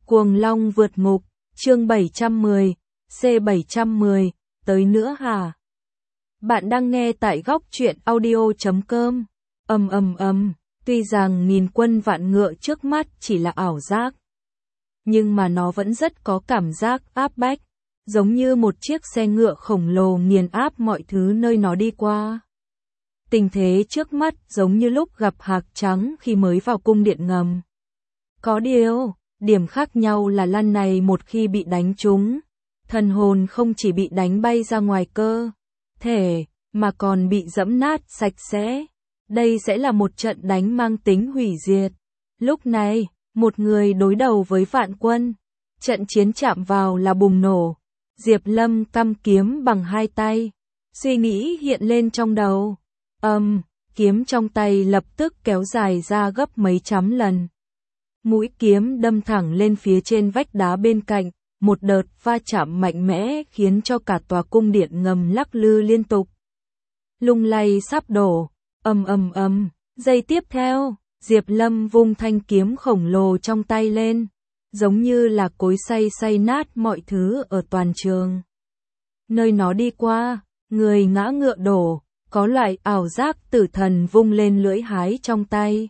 Cuồng Long vượt ngục, chương 710, C710, tới nữa hả? Bạn đang nghe tại góc truyện audio.com. Tuy rằng nghìn quân vạn ngựa trước mắt chỉ là ảo giác, nhưng mà nó vẫn rất có cảm giác áp bách, giống như một chiếc xe ngựa khổng lồ nghiền áp mọi thứ nơi nó đi qua. Tình thế trước mắt giống như lúc gặp Hạc Trắng khi mới vào cung điện ngầm. Có điều, điểm khác nhau là lần này một khi bị đánh trúng, thần hồn không chỉ bị đánh bay ra ngoài cơ thể, mà còn bị dẫm nát sạch sẽ. Đây sẽ là một trận đánh mang tính hủy diệt. Lúc này, một người đối đầu với vạn quân. Trận chiến chạm vào là bùng nổ. Diệp Lâm căm kiếm bằng hai tay. Suy nghĩ hiện lên trong đầu. Kiếm trong tay lập tức kéo dài ra gấp mấy trăm lần. Mũi kiếm đâm thẳng lên phía trên vách đá bên cạnh. Một đợt va chạm mạnh mẽ khiến cho cả tòa cung điện ngầm lắc lư liên tục. Lung lay sắp đổ. Giây tiếp theo, Diệp Lâm vung thanh kiếm khổng lồ trong tay lên, giống như là cối xay nát mọi thứ ở toàn trường. Nơi nó đi qua, người ngã ngựa đổ, có loại ảo giác tử thần vung lên lưỡi hái trong tay.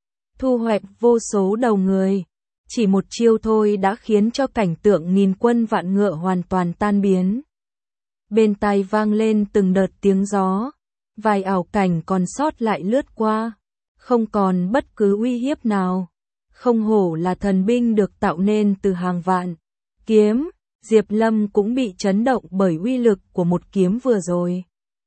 Thu hoạch vô số đầu người, chỉ một chiêu thôi đã khiến cho cảnh tượng nghìn quân vạn ngựa hoàn toàn tan biến. Bên tai vang lên từng đợt tiếng gió. Vài ảo cảnh còn sót lại lướt qua, không còn bất cứ uy hiếp nào. Không hổ là thần binh được tạo nên từ hàng vạn kiếm, Diệp Lâm cũng bị chấn động bởi uy lực của một kiếm vừa rồi.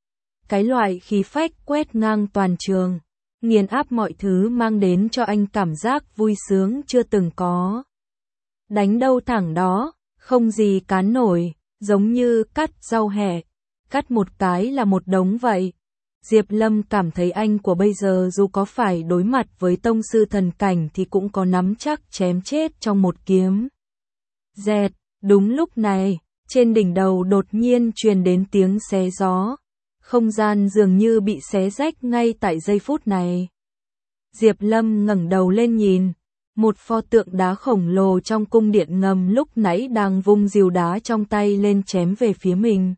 Cái loại khí phách quét ngang toàn trường, nghiền áp mọi thứ mang đến cho anh cảm giác vui sướng chưa từng có. Đánh đâu thẳng đó, không gì cán nổi, giống như cắt rau hẹ, cắt một cái là một đống vậy. Diệp Lâm cảm thấy anh của bây giờ dù có phải đối mặt với tông sư thần cảnh thì cũng có nắm chắc chém chết trong một kiếm. Dẹt, đúng lúc này, trên đỉnh đầu đột nhiên truyền đến tiếng xé gió. Không gian dường như bị xé rách ngay tại giây phút này. Diệp Lâm ngẩng đầu lên nhìn, một pho tượng đá khổng lồ trong cung điện ngầm lúc nãy đang vung rìu đá trong tay lên chém về phía mình.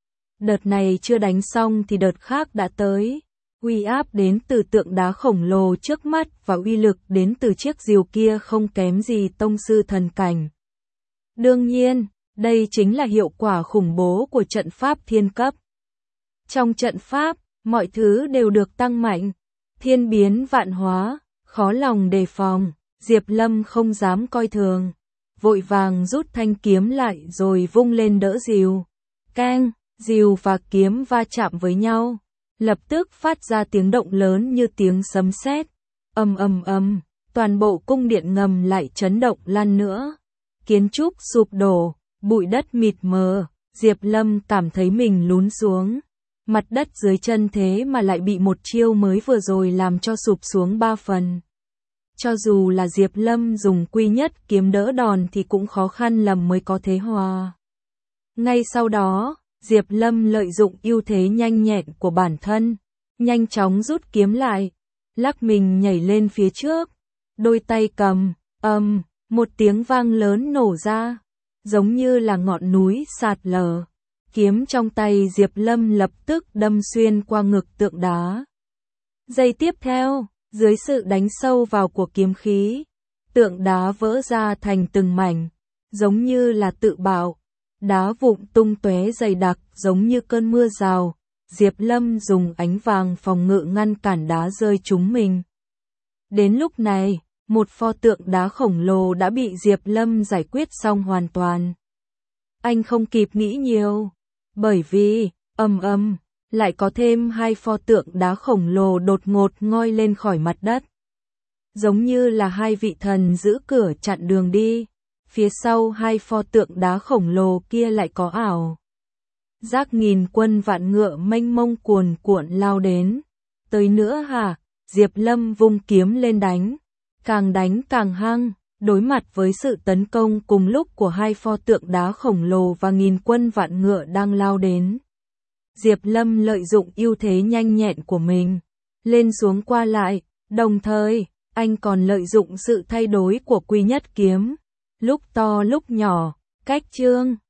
Đợt này chưa đánh xong thì đợt khác đã tới. Uy áp đến từ tượng đá khổng lồ trước mắt và uy lực đến từ chiếc rìu kia không kém gì tông sư thần cảnh. Đương nhiên, đây chính là hiệu quả khủng bố của trận pháp thiên cấp. Trong trận pháp, mọi thứ đều được tăng mạnh, thiên biến vạn hóa, khó lòng đề phòng. Diệp Lâm không dám coi thường, vội vàng rút thanh kiếm lại rồi vung lên đỡ rìu. Keng! Rìu và kiếm va chạm với nhau, lập tức phát ra tiếng động lớn như tiếng sấm sét. Toàn bộ cung điện ngầm lại chấn động lần nữa. Kiến trúc sụp đổ, bụi đất mịt mờ, Diệp Lâm cảm thấy mình lún xuống. Mặt đất dưới chân thế mà lại bị một chiêu mới vừa rồi làm cho sụp xuống 3 phần. Cho dù là Diệp Lâm dùng quy nhất kiếm đỡ đòn thì cũng khó khăn lắm mới có thế hòa. Ngay sau đó, Diệp Lâm lợi dụng ưu thế nhanh nhẹn của bản thân, nhanh chóng rút kiếm lại, lắc mình nhảy lên phía trước, đôi tay cầm, một tiếng vang lớn nổ ra, giống như là ngọn núi sạt lở. Kiếm trong tay Diệp Lâm lập tức đâm xuyên qua ngực tượng đá. Giây tiếp theo, dưới sự đánh sâu vào của kiếm khí, tượng đá vỡ ra thành từng mảnh, giống như là tự bạo. Đá vụn tung tóe dày đặc giống như cơn mưa rào. Diệp Lâm dùng ánh vàng phòng ngự ngăn cản đá rơi trúng mình. Đến lúc này, một pho tượng đá khổng lồ đã bị Diệp Lâm giải quyết xong hoàn toàn. Anh không kịp nghĩ nhiều, bởi vì, lại có thêm hai pho tượng đá khổng lồ đột ngột ngoi lên khỏi mặt đất. Giống như là hai vị thần giữ cửa chặn đường đi. Phía sau hai pho tượng đá khổng lồ kia lại có ảo giác nghìn quân vạn ngựa mênh mông cuồn cuộn lao đến. Tới nữa hả? Diệp Lâm vung kiếm lên đánh càng hăng, đối mặt với sự tấn công cùng lúc của hai pho tượng đá khổng lồ và nghìn quân vạn ngựa đang lao đến. Diệp Lâm lợi dụng ưu thế nhanh nhẹn của mình, lên xuống qua lại, đồng thời, anh còn lợi dụng sự thay đổi của quy nhất kiếm. lúc to lúc nhỏ, cách chương.